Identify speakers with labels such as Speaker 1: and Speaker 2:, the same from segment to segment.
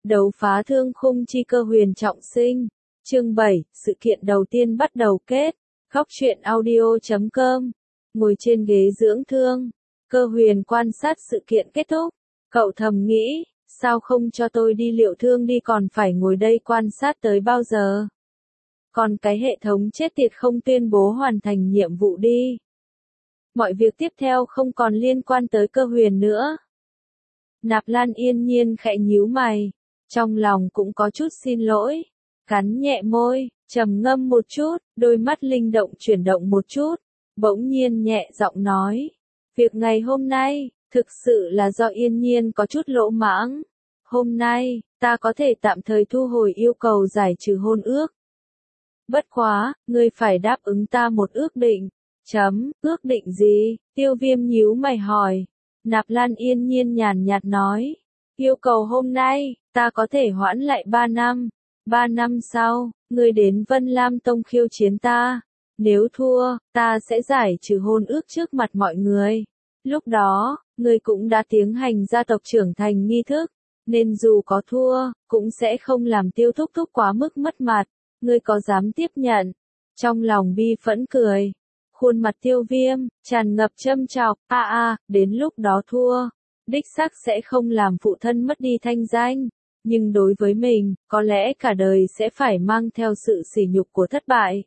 Speaker 1: Đấu phá thương khung chi cơ huyền trọng sinh. Chương 7, sự kiện đầu tiên bắt đầu kết. Góc truyện audio.com. Ngồi trên ghế dưỡng thương, Cơ huyền quan sát sự kiện kết thúc. Cậu thầm nghĩ, sao không cho tôi đi liệu thương đi, còn phải ngồi đây quan sát tới bao giờ? Còn cái hệ thống chết tiệt không tuyên bố hoàn thành nhiệm vụ đi. Mọi việc tiếp theo không còn liên quan tới Cơ huyền nữa. Nạp Lan yên nhiên khẽ nhíu mày, trong lòng cũng có chút xin lỗi, cắn nhẹ môi, trầm ngâm một chút, đôi mắt linh động chuyển động một chút, bỗng nhiên nhẹ giọng nói, việc ngày hôm nay, thực sự là do yên nhiên có chút lỗ mãng. Hôm nay, ta có thể tạm thời thu hồi yêu cầu giải trừ hôn ước. Bất quá, ngươi phải đáp ứng ta một ước định. Ước định gì? Tiêu Viêm nhíu mày hỏi. Nạp Lan yên nhiên nhàn nhạt nói, yêu cầu hôm nay, ta có thể hoãn lại 3 năm. 3 năm sau, ngươi đến Vân Lam Tông khiêu chiến ta. Nếu thua, ta sẽ giải trừ hôn ước trước mặt mọi người. Lúc đó, ngươi cũng đã tiến hành gia tộc trưởng thành nghi thức, nên dù có thua, cũng sẽ không làm Tiêu thúc thúc quá mức mất mặt. Ngươi có dám tiếp nhận? Trong lòng bi phẫn cười. Khuôn mặt Tiêu Viêm tràn ngập châm chọc, đến lúc đó thua, đích xác sẽ không làm phụ thân mất đi thanh danh, nhưng đối với mình, có lẽ cả đời sẽ phải mang theo sự sỉ nhục của thất bại.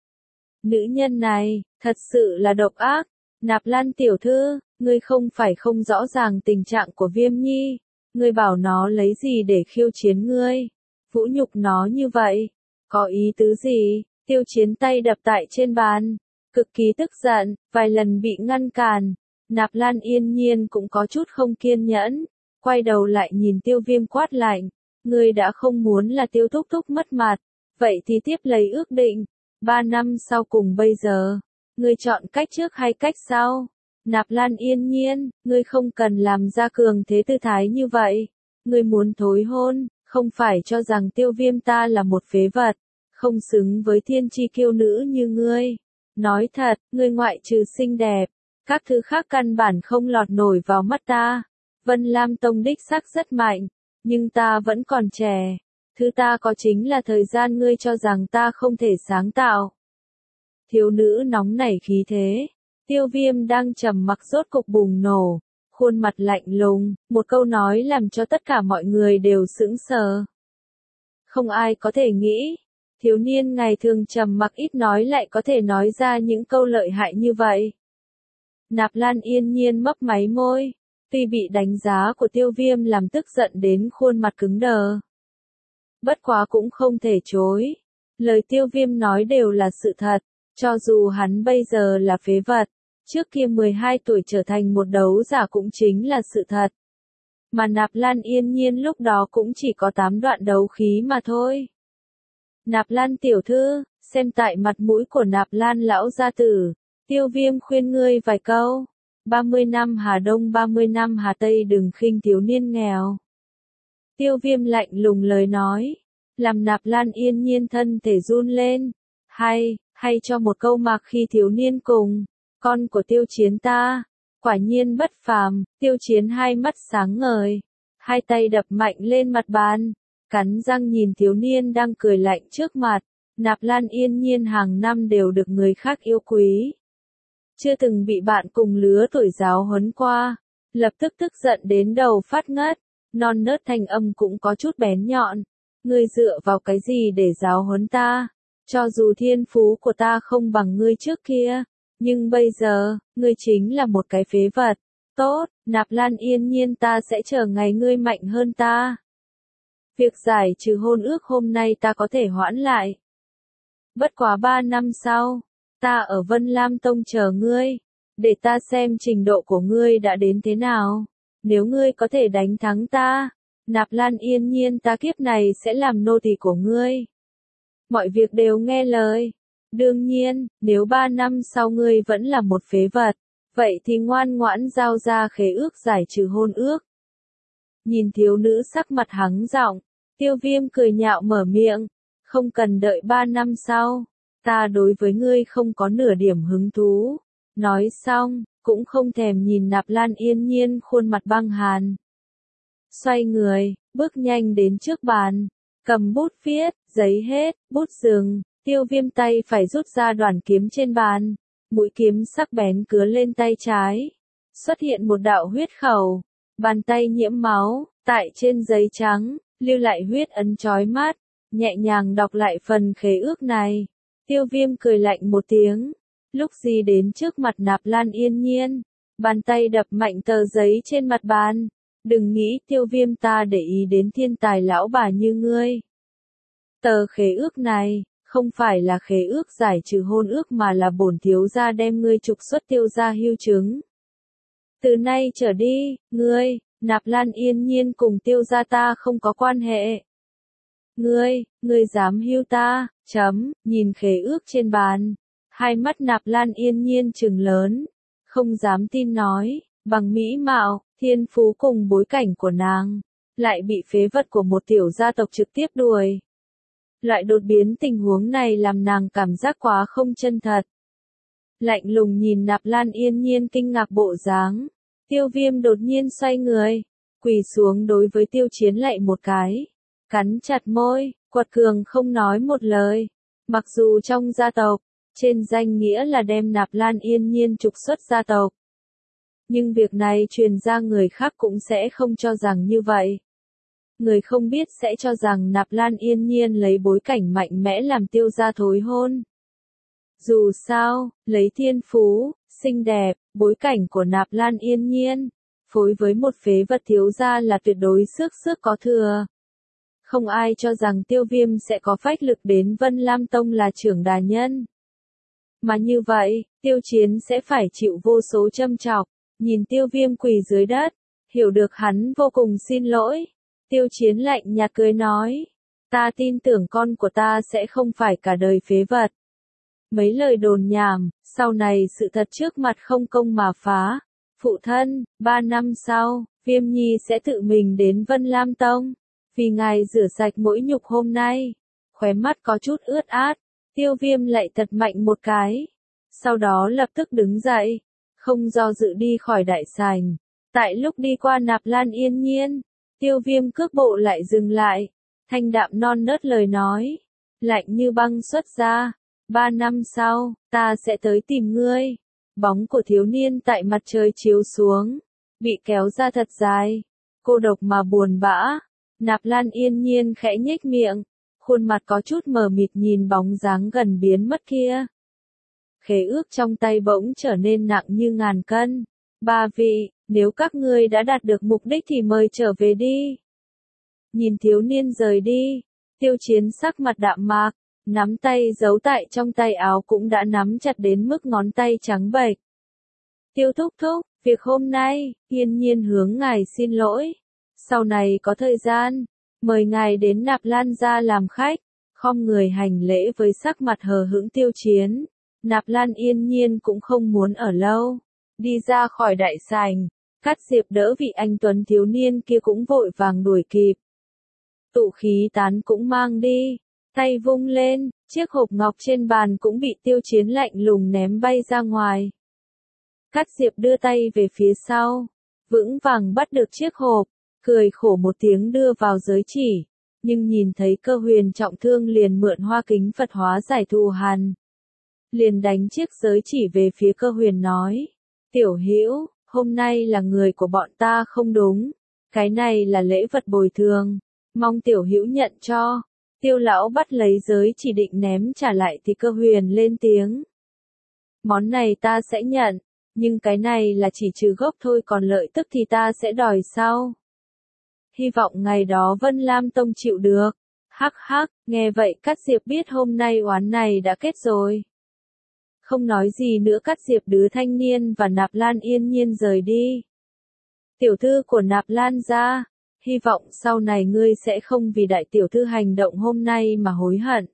Speaker 1: Nữ nhân này, thật sự là độc ác. Nạp Lan tiểu thư, ngươi không phải không rõ ràng tình trạng của Viêm Nhi, ngươi bảo nó lấy gì để khiêu chiến ngươi, vũ nhục nó như vậy, có ý tứ gì? Tiêu Chiến tay đập tại trên bàn, cực kỳ tức giận, vài lần bị ngăn cản. Nạp Lan yên nhiên cũng có chút không kiên nhẫn, quay đầu lại nhìn Tiêu Viêm quát lạnh, ngươi đã không muốn là Tiêu thúc thúc mất mặt, vậy thì tiếp lấy ước định, 3 năm sau cùng bây giờ, ngươi chọn cách trước hay cách sau? Nạp Lan yên nhiên, ngươi không cần làm ra cường thế tư thái như vậy, ngươi muốn thối hôn, không phải cho rằng Tiêu Viêm ta là một phế vật, không xứng với thiên chi kiêu nữ như ngươi. Nói thật, ngươi ngoại trừ xinh đẹp, các thứ khác căn bản không lọt nổi vào mắt ta. Vân Lam Tông đích xác rất mạnh, nhưng ta vẫn còn trẻ. Thứ ta có chính là thời gian, ngươi cho rằng ta không thể sáng tạo. Thiếu nữ nóng nảy khí thế. Tiêu Viêm đang trầm mặc rốt cục bùng nổ, khuôn mặt lạnh lùng, một câu nói làm cho tất cả mọi người đều sững sờ. Không ai có thể nghĩ, thiếu niên ngày thường trầm mặc ít nói lại có thể nói ra những câu lợi hại như vậy. Nạp Lan yên nhiên mấp máy môi, tuy bị đánh giá của Tiêu Viêm làm tức giận đến khuôn mặt cứng đờ. Bất quá cũng không thể chối, lời Tiêu Viêm nói đều là sự thật, cho dù hắn bây giờ là phế vật, trước kia 12 tuổi trở thành một đấu giả cũng chính là sự thật. Mà Nạp Lan yên nhiên lúc đó cũng chỉ có 8 đoạn đấu khí mà thôi. Nạp Lan tiểu thư, xem tại mặt mũi của Nạp Lan lão gia tử, Tiêu Viêm khuyên ngươi vài câu. 30 năm Hà Đông 30 năm Hà Tây, đừng khinh thiếu niên nghèo. Tiêu Viêm lạnh lùng lời nói, làm Nạp Lan yên nhiên thân thể run lên. Hay cho một câu mạc khi thiếu niên cùng, con của Tiêu Chiến ta, quả nhiên bất phàm. Tiêu Chiến hai mắt sáng ngời, hai tay đập mạnh lên mặt bàn, cắn răng nhìn thiếu niên đang cười lạnh trước mặt. Nạp Lan yên nhiên hàng năm đều được người khác yêu quý, chưa từng bị bạn cùng lứa tuổi giáo huấn qua, lập tức tức giận đến đầu phát ngất, non nớt thanh âm cũng có chút bén nhọn. Ngươi dựa vào cái gì để giáo huấn ta? Cho dù thiên phú của ta không bằng ngươi trước kia, nhưng bây giờ, ngươi chính là một cái phế vật. Tốt, Nạp Lan yên nhiên, ta sẽ chờ ngày ngươi mạnh hơn ta. Việc giải trừ hôn ước hôm nay ta có thể hoãn lại. Bất quá 3 năm sau, ta ở Vân Lam Tông chờ ngươi, để ta xem trình độ của ngươi đã đến thế nào. Nếu ngươi có thể đánh thắng ta, Nạp Lan yên nhiên ta kiếp này sẽ làm nô tỳ của ngươi. Mọi việc đều nghe lời. Đương nhiên, nếu 3 năm sau ngươi vẫn là một phế vật, vậy thì ngoan ngoãn giao ra khế ước giải trừ hôn ước. Nhìn thiếu nữ sắc mặt hắng giọng, Tiêu Viêm cười nhạo mở miệng, không cần đợi 3 năm sau, ta đối với ngươi không có nửa điểm hứng thú. Nói xong, cũng không thèm nhìn Nạp Lan yên nhiên khuôn mặt băng hàn. xoay người, bước nhanh đến trước bàn, cầm bút viết, giấy hết, bút dừng, Tiêu Viêm tay phải rút ra đoàn kiếm trên bàn, mũi kiếm sắc bén cứa lên tay trái, xuất hiện một đạo huyết khẩu, bàn tay nhiễm máu, tại trên giấy trắng, lưu lại huyết ấn chói mắt, nhẹ nhàng đọc lại phần khế ước này. Tiêu Viêm cười lạnh một tiếng, lúc gì đến trước mặt Nạp Lan Yên Nhiên, bàn tay đập mạnh tờ giấy trên mặt bàn. Đừng nghĩ Tiêu Viêm ta để ý đến thiên tài lão bà như ngươi. Tờ khế ước này, không phải là khế ước giải trừ hôn ước mà là bổn thiếu gia đem ngươi trục xuất Tiêu gia hưu chứng. Từ nay trở đi, ngươi, Nạp Lan Yên Nhiên cùng Tiêu gia ta không có quan hệ. Ngươi dám hưu ta, nhìn khế ước trên bàn. Hai mắt Nạp Lan Yên Nhiên trừng lớn, không dám tin nói, bằng mỹ mạo, thiên phú cùng bối cảnh của nàng, lại bị phế vật của một tiểu gia tộc trực tiếp đuổi. Loại đột biến tình huống này làm nàng cảm giác quá không chân thật. Lạnh lùng nhìn Nạp Lan Yên Nhiên kinh ngạc bộ dáng, Tiêu Viêm đột nhiên xoay người, quỳ xuống đối với Tiêu Chiến lạy một cái, cắn chặt môi, quật cường không nói một lời. Mặc dù trong gia tộc, trên danh nghĩa là đem Nạp Lan Yên Nhiên trục xuất gia tộc, nhưng việc này truyền ra người khác cũng sẽ không cho rằng như vậy. Người không biết sẽ cho rằng Nạp Lan Yên Nhiên lấy bối cảnh mạnh mẽ làm Tiêu gia thối hôn. Dù sao, lấy thiên phú, xinh đẹp, bối cảnh của Nạp Lan Yên Nhiên, phối với một phế vật thiếu gia là tuyệt đối sức có thừa. Không ai cho rằng Tiêu Viêm sẽ có phách lực đến Vân Lam Tông là trưởng đà nhân. Mà như vậy, Tiêu Chiến sẽ phải chịu vô số châm chọc. Nhìn Tiêu Viêm quỳ dưới đất, hiểu được hắn vô cùng xin lỗi. Tiêu Chiến lạnh nhạt cười nói, ta tin tưởng con của ta sẽ không phải cả đời phế vật. Mấy lời đồn nhảm, sau này sự thật trước mặt không công mà phá. Phụ thân, 3 năm sau, Viêm Nhi sẽ tự mình đến Vân Lam Tông, vì ngài rửa sạch mỗi nhục hôm nay. Khóe mắt có chút ướt át, Tiêu Viêm lại thật mạnh một cái. Sau đó lập tức đứng dậy, không do dự đi khỏi đại sảnh. Tại lúc đi qua Nạp Lan Yên Nhiên, Tiêu Viêm cước bộ lại dừng lại, thanh đạm non nớt lời nói, lạnh như băng xuất ra, 3 năm sau, ta sẽ tới tìm ngươi. Bóng của thiếu niên tại mặt trời chiếu xuống, bị kéo ra thật dài, cô độc mà buồn bã. Nạp Lan Yên Nhiên khẽ nhếch miệng, khuôn mặt có chút mờ mịt nhìn bóng dáng gần biến mất kia. Khế ước trong tay bỗng trở nên nặng như ngàn cân. 3 vị, nếu các ngươi đã đạt được mục đích thì mời trở về đi. Nhìn thiếu niên rời đi, Tiêu Chiến sắc mặt đạm mạc, nắm tay giấu tại trong tay áo cũng đã nắm chặt đến mức ngón tay trắng bệch. Tiêu thúc thúc, việc hôm nay, Yên Nhiên hướng ngài xin lỗi. Sau này có thời gian, mời ngài đến Nạp Lan gia làm khách. Khom người hành lễ với sắc mặt hờ hững Tiêu Chiến. Nạp Lan Yên Nhiên cũng không muốn ở lâu, đi ra khỏi đại sảnh. Cát Diệp đỡ vị anh tuấn thiếu niên kia cũng vội vàng đuổi kịp. Tụ khí tán cũng mang đi, tay vung lên, chiếc hộp ngọc trên bàn cũng bị Tiêu Chiến lạnh lùng ném bay ra ngoài. Cát Diệp đưa tay về phía sau, vững vàng bắt được chiếc hộp, cười khổ một tiếng đưa vào giới chỉ, nhưng nhìn thấy Cơ Huyền trọng thương liền mượn hoa kính Phật hóa giải thù hằn. Liền đánh chiếc giới chỉ về phía Cơ Huyền nói, tiểu hữu, hôm nay là người của bọn ta không đúng, cái này là lễ vật bồi thường, mong tiểu hữu nhận cho. Tiêu lão bắt lấy giới chỉ định ném trả lại thì Cơ Huyền lên tiếng. Món này ta sẽ nhận, nhưng cái này là chỉ trừ gốc thôi, còn lợi tức thì ta sẽ đòi sau. Hy vọng ngày đó Vân Lam Tông chịu được. Hắc hắc, nghe vậy Cát Diệp biết hôm nay oán này đã kết rồi. Không nói gì nữa, Cát Diệp đứa thanh niên và Nạp Lan Yên Nhiên rời đi. Tiểu thư của Nạp Lan gia, hy vọng sau này ngươi sẽ không vì đại tiểu thư hành động hôm nay mà hối hận.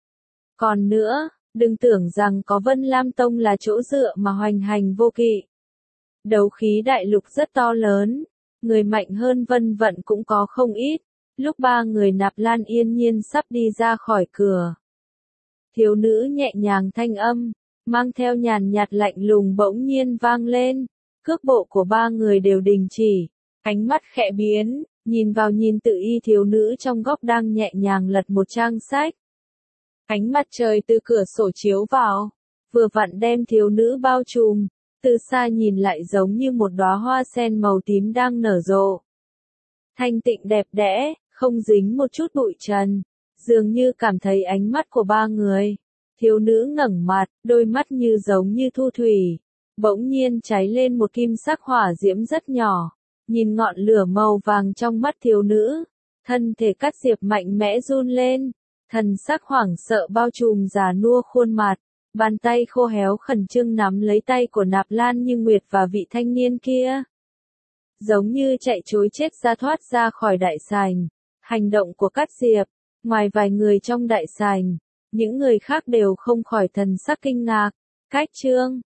Speaker 1: Còn nữa, đừng tưởng rằng có Vân Lam Tông là chỗ dựa mà hoành hành vô kỵ. Đấu khí đại lục rất to lớn, người mạnh hơn Vân Vận cũng có không ít. Lúc 3 người Nạp Lan Yên Nhiên sắp đi ra khỏi cửa, thiếu nữ nhẹ nhàng thanh âm, mang theo nhàn nhạt lạnh lùng bỗng nhiên vang lên. Cước bộ của 3 người đều đình chỉ, ánh mắt khẽ biến, nhìn vào nhìn tự y thiếu nữ trong góc đang nhẹ nhàng lật một trang sách. Ánh mặt trời từ cửa sổ chiếu vào, vừa vặn đem thiếu nữ bao trùm, từ xa nhìn lại giống như một đóa hoa sen màu tím đang nở rộ. Thanh tịnh đẹp đẽ, không dính một chút bụi trần, dường như cảm thấy ánh mắt của ba người. Thiếu nữ ngẩng mặt, đôi mắt như giống như thu thủy, bỗng nhiên cháy lên một kim sắc hỏa diễm rất nhỏ, nhìn ngọn lửa màu vàng trong mắt thiếu nữ, thân thể Cát Diệp mạnh mẽ run lên, thần sắc hoảng sợ bao trùm già nua khuôn mặt, bàn tay khô héo khẩn trương nắm lấy tay của Nạp Lan Như Nguyệt và vị thanh niên kia. Giống như chạy trối chết ra thoát ra khỏi đại sảnh, hành động của Cát Diệp, ngoài vài người trong đại sảnh, những người khác đều không khỏi thần sắc kinh ngạc. Cách chương